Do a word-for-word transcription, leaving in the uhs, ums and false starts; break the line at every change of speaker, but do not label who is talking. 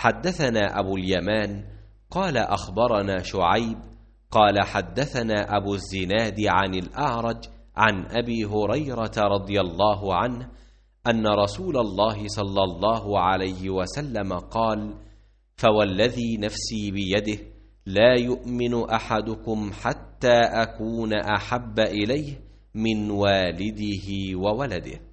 حدثنا أبو اليمان قال أخبرنا شعيب قال حدثنا أبو الزناد عن الأعرج عن أبي هريرة رضي الله عنه أن رسول الله صلى الله عليه وسلم قال: فوالذي نفسي بيده لا يؤمن أحدكم حتى أكون أحب إليه من والده وولده.